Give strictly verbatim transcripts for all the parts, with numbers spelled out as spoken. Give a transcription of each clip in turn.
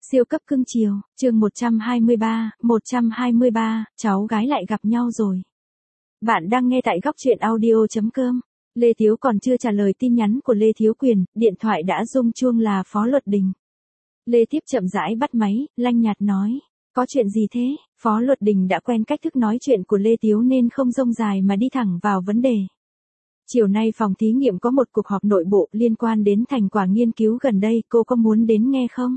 Siêu cấp cưng chiều, chương một trăm hai mươi ba, một trăm hai mươi ba, cháu gái lại gặp nhau rồi. Bạn đang nghe tại góc truyện audio chấm com. Lê Thiếu còn chưa trả lời tin nhắn của Lê Thiếu Quyền, điện thoại đã rung chuông là Phó Luật Đình. Lê Tiếp chậm rãi bắt máy, lanh nhạt nói, có chuyện gì thế? Phó Luật Đình đã quen cách thức nói chuyện của Lê Thiếu nên không rông dài mà đi thẳng vào vấn đề. Chiều nay phòng thí nghiệm có một cuộc họp nội bộ liên quan đến thành quả nghiên cứu gần đây, cô có muốn đến nghe không?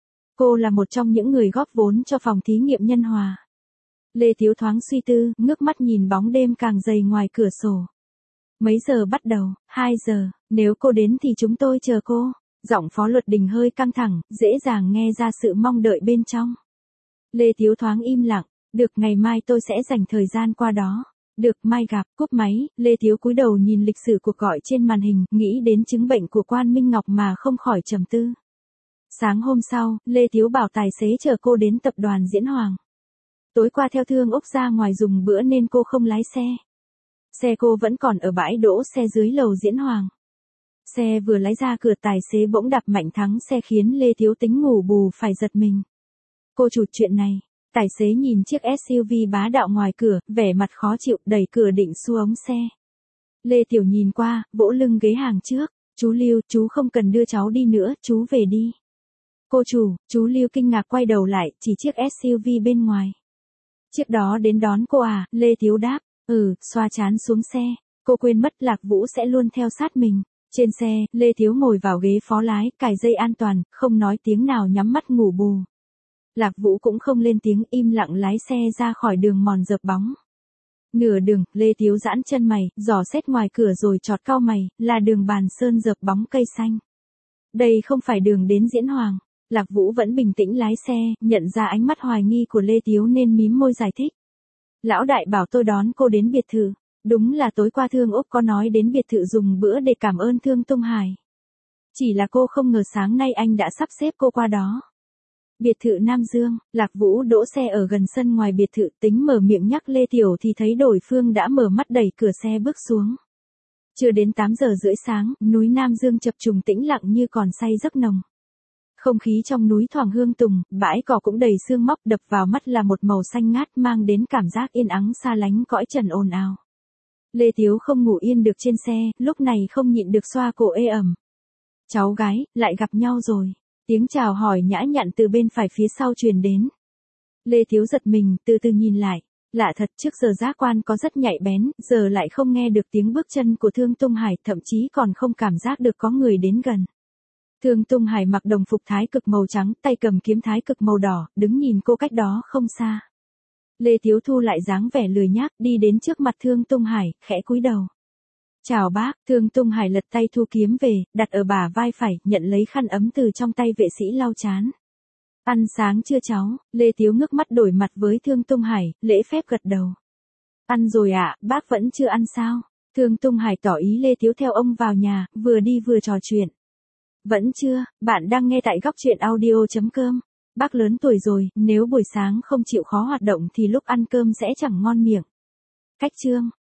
Cô là một trong những người góp vốn cho phòng thí nghiệm Nhân Hòa. Lê Thiếu thoáng suy tư, ngước mắt nhìn bóng đêm càng dày ngoài cửa sổ. Mấy giờ bắt đầu? hai giờ, nếu cô đến thì chúng tôi chờ cô. Giọng Phó Luật Đình hơi căng thẳng, dễ dàng nghe ra sự mong đợi bên trong. Lê Thiếu thoáng im lặng, được, ngày mai tôi sẽ dành thời gian qua đó. Được, mai gặp. Cúp máy, Lê Thiếu cúi đầu nhìn lịch sử cuộc gọi trên màn hình, nghĩ đến chứng bệnh của Quan Minh Ngọc mà không khỏi trầm tư. Sáng hôm sau, Lê Thiếu bảo tài xế chở cô đến tập đoàn Diễn Hoàng. Tối qua theo Thương Úc ra ngoài dùng bữa nên cô không lái xe. Xe cô vẫn còn ở bãi đỗ xe dưới lầu Diễn Hoàng. Xe vừa lái ra cửa tài xế bỗng đạp mạnh thắng xe khiến Lê Thiếu tính ngủ bù phải giật mình. Cô chủ chuyện này. Tài xế nhìn chiếc ét u vê bá đạo ngoài cửa, vẻ mặt khó chịu, đẩy cửa định xu ống xe. Lê Tiểu nhìn qua, vỗ lưng ghế hàng trước. Chú Lưu, chú không cần đưa cháu đi nữa, chú về đi. Cô chủ, chú Lưu kinh ngạc quay đầu lại, chỉ chiếc ét u vê bên ngoài. Chiếc đó đến đón cô à? Lê Thiếu đáp, ừ, xoa chán xuống xe. Cô quên mất Lạc Vũ sẽ luôn theo sát mình. Trên xe, Lê Thiếu ngồi vào ghế phó lái, cài dây an toàn, không nói tiếng nào, nhắm mắt ngủ bù. Lạc Vũ cũng không lên tiếng, im lặng lái xe ra khỏi đường mòn dợp bóng. Nửa đường, Lê Thiếu giãn chân mày, dò xét ngoài cửa rồi chọt cau mày, là đường bàn sơn dợp bóng cây xanh. Đây không phải đường đến Diễn Hoàng. Lạc Vũ vẫn bình tĩnh lái xe, nhận ra ánh mắt hoài nghi của Lê Thiếu nên mím môi giải thích. Lão đại bảo tôi đón cô đến biệt thự. Đúng là tối qua Thương Úc có nói đến biệt thự dùng bữa để cảm ơn Thương Tung Hải. Chỉ là cô không ngờ sáng nay anh đã sắp xếp cô qua đó. Biệt thự Nam Dương, Lạc Vũ đỗ xe ở gần sân ngoài biệt thự, tính mở miệng nhắc Lê Tiểu thì thấy đối phương đã mở mắt đẩy cửa xe bước xuống. Chưa đến tám giờ rưỡi sáng, núi Nam Dương chập trùng tĩnh lặng như còn say giấc nồng. Không khí trong núi thoảng hương tùng, bãi cỏ cũng đầy sương móc, đập vào mắt là một màu xanh ngát mang đến cảm giác yên ắng xa lánh cõi trần ồn ào. Lê Thiếu không ngủ yên được trên xe, lúc này không nhịn được xoa cổ ê ẩm. Cháu gái, lại gặp nhau rồi. Tiếng chào hỏi nhã nhặn từ bên phải phía sau truyền đến. Lê Thiếu giật mình, từ từ nhìn lại. Lạ thật, trước giờ giác quan có rất nhạy bén, giờ lại không nghe được tiếng bước chân của Thương Tung Hải, thậm chí còn không cảm giác được có người đến gần. Thương Tung Hải mặc đồng phục thái cực màu trắng, tay cầm kiếm thái cực màu đỏ, đứng nhìn cô cách đó không xa. Lê Thiếu thu lại dáng vẻ lười nhác, đi đến trước mặt Thương Tung Hải, khẽ cúi đầu. Chào bác. Thương Tung Hải lật tay thu kiếm về, đặt ở bả vai phải, nhận lấy khăn ấm từ trong tay vệ sĩ lau chán. Ăn sáng chưa cháu? Lê Thiếu ngước mắt đổi mặt với Thương Tung Hải, lễ phép gật đầu. Ăn rồi ạ, à, bác vẫn chưa ăn sao? Thương Tung Hải tỏ ý Lê Thiếu theo ông vào nhà, vừa đi vừa trò chuyện. Vẫn chưa, bạn đang nghe tại góc truyện audio chấm com. Bác lớn tuổi rồi, nếu buổi sáng không chịu khó hoạt động thì lúc ăn cơm sẽ chẳng ngon miệng. Cách chương.